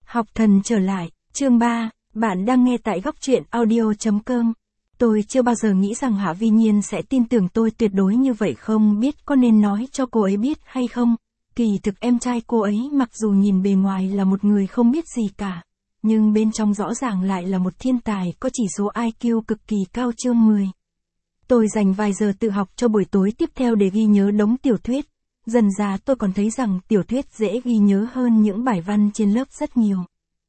Học thần trở lại, chương 3, bạn đang nghe tại góc truyện audio.com. Tôi chưa bao giờ nghĩ rằng Hạ Vi Nhiên sẽ tin tưởng tôi tuyệt đối như vậy, không biết có nên nói cho cô ấy biết hay không. Kỳ thực em trai cô ấy mặc dù nhìn bề ngoài là một người không biết gì cả, nhưng bên trong rõ ràng lại là một thiên tài có chỉ số IQ cực kỳ cao. Chương 10. Tôi dành vài giờ tự học cho buổi tối tiếp theo để ghi nhớ đống tiểu thuyết. Dần dà tôi còn thấy rằng tiểu thuyết dễ ghi nhớ hơn những bài văn trên lớp rất nhiều.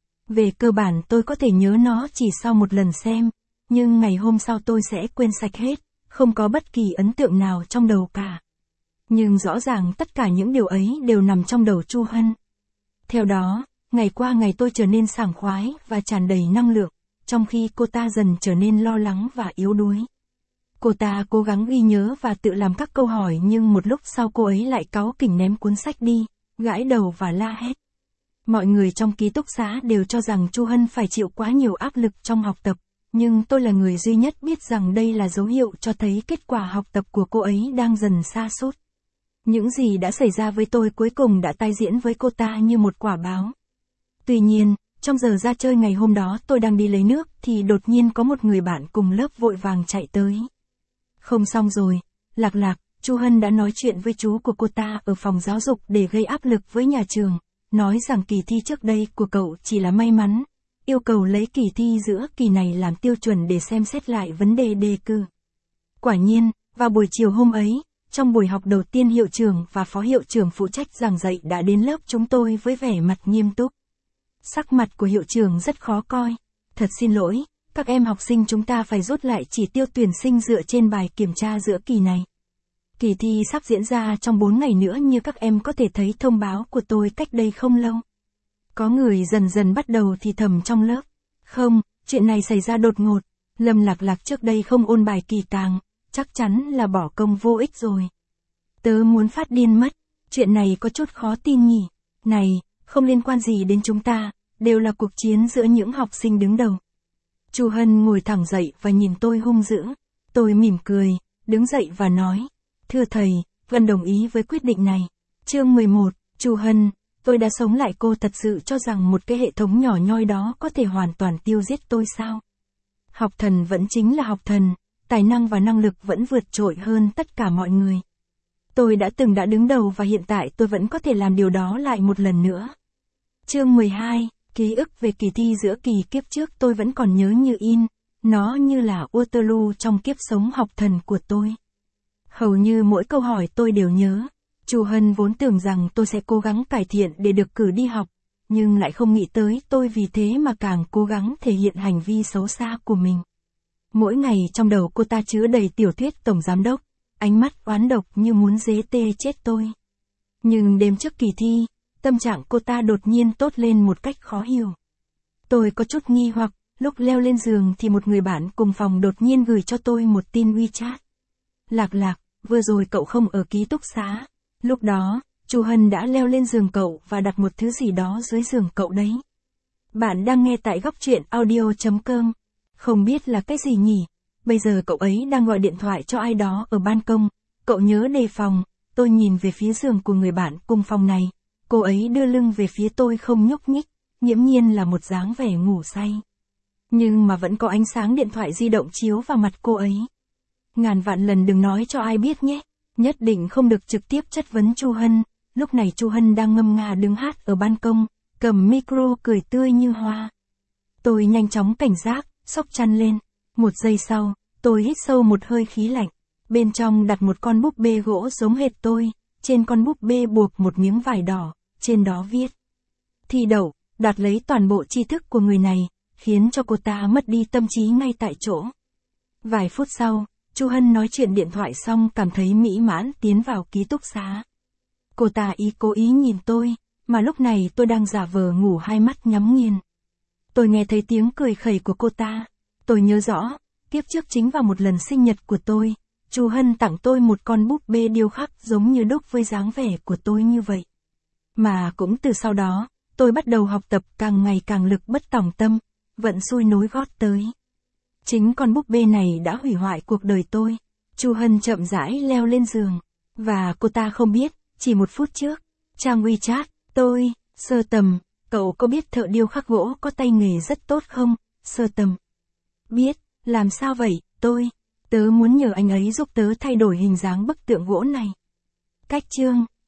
Về cơ bản tôi có thể nhớ nó chỉ sau một lần xem, nhưng ngày hôm sau tôi sẽ quên sạch hết, không có bất kỳ ấn tượng nào trong đầu cả. Nhưng rõ ràng tất cả những điều ấy đều nằm trong đầu Chu Hân. Theo đó, ngày qua ngày tôi trở nên sảng khoái và tràn đầy năng lượng, trong khi cô ta dần trở nên lo lắng và yếu đuối. Cô ta cố gắng ghi nhớ và tự làm các câu hỏi, nhưng một lúc sau cô ấy lại cáu kỉnh ném cuốn sách đi, gãi đầu và la hét. Mọi người trong ký túc xá đều cho rằng Chu Hân phải chịu quá nhiều áp lực trong học tập, nhưng tôi là người duy nhất biết rằng đây là dấu hiệu cho thấy kết quả học tập của cô ấy đang dần sa sút. Những gì đã xảy ra với tôi cuối cùng đã tái diễn với cô ta như một quả báo. Tuy nhiên, trong giờ ra chơi ngày hôm đó tôi đang đi lấy nước thì đột nhiên có một người bạn cùng lớp vội vàng chạy tới. Không xong rồi, Lạc, Chu Hân đã nói chuyện với chú của cô ta ở phòng giáo dục để gây áp lực với nhà trường, nói rằng kỳ thi trước đây của cậu chỉ là may mắn, yêu cầu lấy kỳ thi giữa kỳ này làm tiêu chuẩn để xem xét lại vấn đề đề cử. Quả nhiên, vào buổi chiều hôm ấy, trong buổi học đầu tiên hiệu trưởng và phó hiệu trưởng phụ trách giảng dạy đã đến lớp chúng tôi với vẻ mặt nghiêm túc. Sắc mặt của hiệu trưởng rất khó coi. Thật xin lỗi, các em học sinh chúng ta phải rút lại chỉ tiêu tuyển sinh dựa trên bài kiểm tra giữa kỳ này. Kỳ thi sắp diễn ra trong 4 ngày nữa như các em có thể thấy thông báo của tôi cách đây không lâu. Có người dần dần bắt đầu thì thầm trong lớp. Không, chuyện này xảy ra đột ngột. Lâm Lạc trước đây không ôn bài kỳ càng, chắc chắn là bỏ công vô ích rồi. Tớ muốn phát điên mất, chuyện này có chút khó tin nhỉ. Này, không liên quan gì đến chúng ta, đều là cuộc chiến giữa những học sinh đứng đầu. Chu Hân ngồi thẳng dậy và nhìn tôi hung dữ. Tôi mỉm cười, đứng dậy và nói. Thưa thầy, Vân đồng ý với quyết định này. Chương 11, Chu Hân, tôi đã sống lại, cô thật sự cho rằng một cái hệ thống nhỏ nhoi đó có thể hoàn toàn tiêu diệt tôi sao? Học thần vẫn chính là học thần, tài năng và năng lực vẫn vượt trội hơn tất cả mọi người. Tôi đã đứng đầu và hiện tại tôi vẫn có thể làm điều đó lại một lần nữa. Chương 12, ký ức về kỳ thi giữa kỳ kiếp trước tôi vẫn còn nhớ như in, nó như là Waterloo trong kiếp sống học thần của tôi. Hầu như mỗi câu hỏi tôi đều nhớ. Chu Hân vốn tưởng rằng tôi sẽ cố gắng cải thiện để được cử đi học, nhưng lại không nghĩ tới tôi vì thế mà càng cố gắng thể hiện hành vi xấu xa của mình. Mỗi ngày trong đầu cô ta chứa đầy tiểu thuyết tổng giám đốc, ánh mắt oán độc như muốn giết chết tôi. Nhưng đêm trước kỳ thi, tâm trạng cô ta đột nhiên tốt lên một cách khó hiểu. Tôi có chút nghi hoặc, lúc leo lên giường thì một người bạn cùng phòng đột nhiên gửi cho tôi một tin WeChat. Lạc, vừa rồi cậu không ở ký túc xá. Lúc đó, Chu Hân đã leo lên giường cậu và đặt một thứ gì đó dưới giường cậu đấy. Bạn đang nghe tại góc truyện audio.com. Không biết là cái gì nhỉ? Bây giờ cậu ấy đang gọi điện thoại cho ai đó ở ban công. Cậu nhớ đề phòng. Tôi nhìn về phía giường của người bạn cùng phòng này. Cô ấy đưa lưng về phía tôi không nhúc nhích, nghiễm nhiên là một dáng vẻ ngủ say. Nhưng mà vẫn có ánh sáng điện thoại di động chiếu vào mặt cô ấy. Ngàn vạn lần đừng nói cho ai biết nhé. Nhất định không được trực tiếp chất vấn Chu Hân. Lúc này Chu Hân đang ngâm nga đứng hát ở ban công, cầm micro cười tươi như hoa. Tôi nhanh chóng cảnh giác, xốc chăn lên. Một giây sau, tôi hít sâu một hơi khí lạnh. Bên trong đặt một con búp bê gỗ giống hệt tôi. Trên con búp bê buộc một miếng vải đỏ, trên đó viết. Thi đậu, đoạt lấy toàn bộ tri thức của người này, khiến cho cô ta mất đi tâm trí ngay tại chỗ. Vài phút sau, Chu Hân nói chuyện điện thoại xong cảm thấy mỹ mãn tiến vào ký túc xá. Cô ta cố ý nhìn tôi, mà lúc này tôi đang giả vờ ngủ hai mắt nhắm nghiền. Tôi nghe thấy tiếng cười khẩy của cô ta. Tôi nhớ rõ, kiếp trước chính vào một lần sinh nhật của tôi, Chu Hân tặng tôi một con búp bê điêu khắc giống như đúc với dáng vẻ của tôi như vậy. Mà cũng từ sau đó, tôi bắt đầu học tập càng ngày càng lực bất tòng tâm, vận xui nối gót tới. Chính con búp bê này đã hủy hoại cuộc đời tôi. Chu Hân chậm rãi leo lên giường. Và cô ta không biết, chỉ một phút trước, trang WeChat, tôi, sơ tầm, Cậu có biết thợ điêu khắc gỗ có tay nghề rất tốt không, Sơ Tầm? Biết, làm sao vậy, tớ muốn nhờ anh ấy giúp tớ thay đổi hình dáng bức tượng gỗ này. Cách chương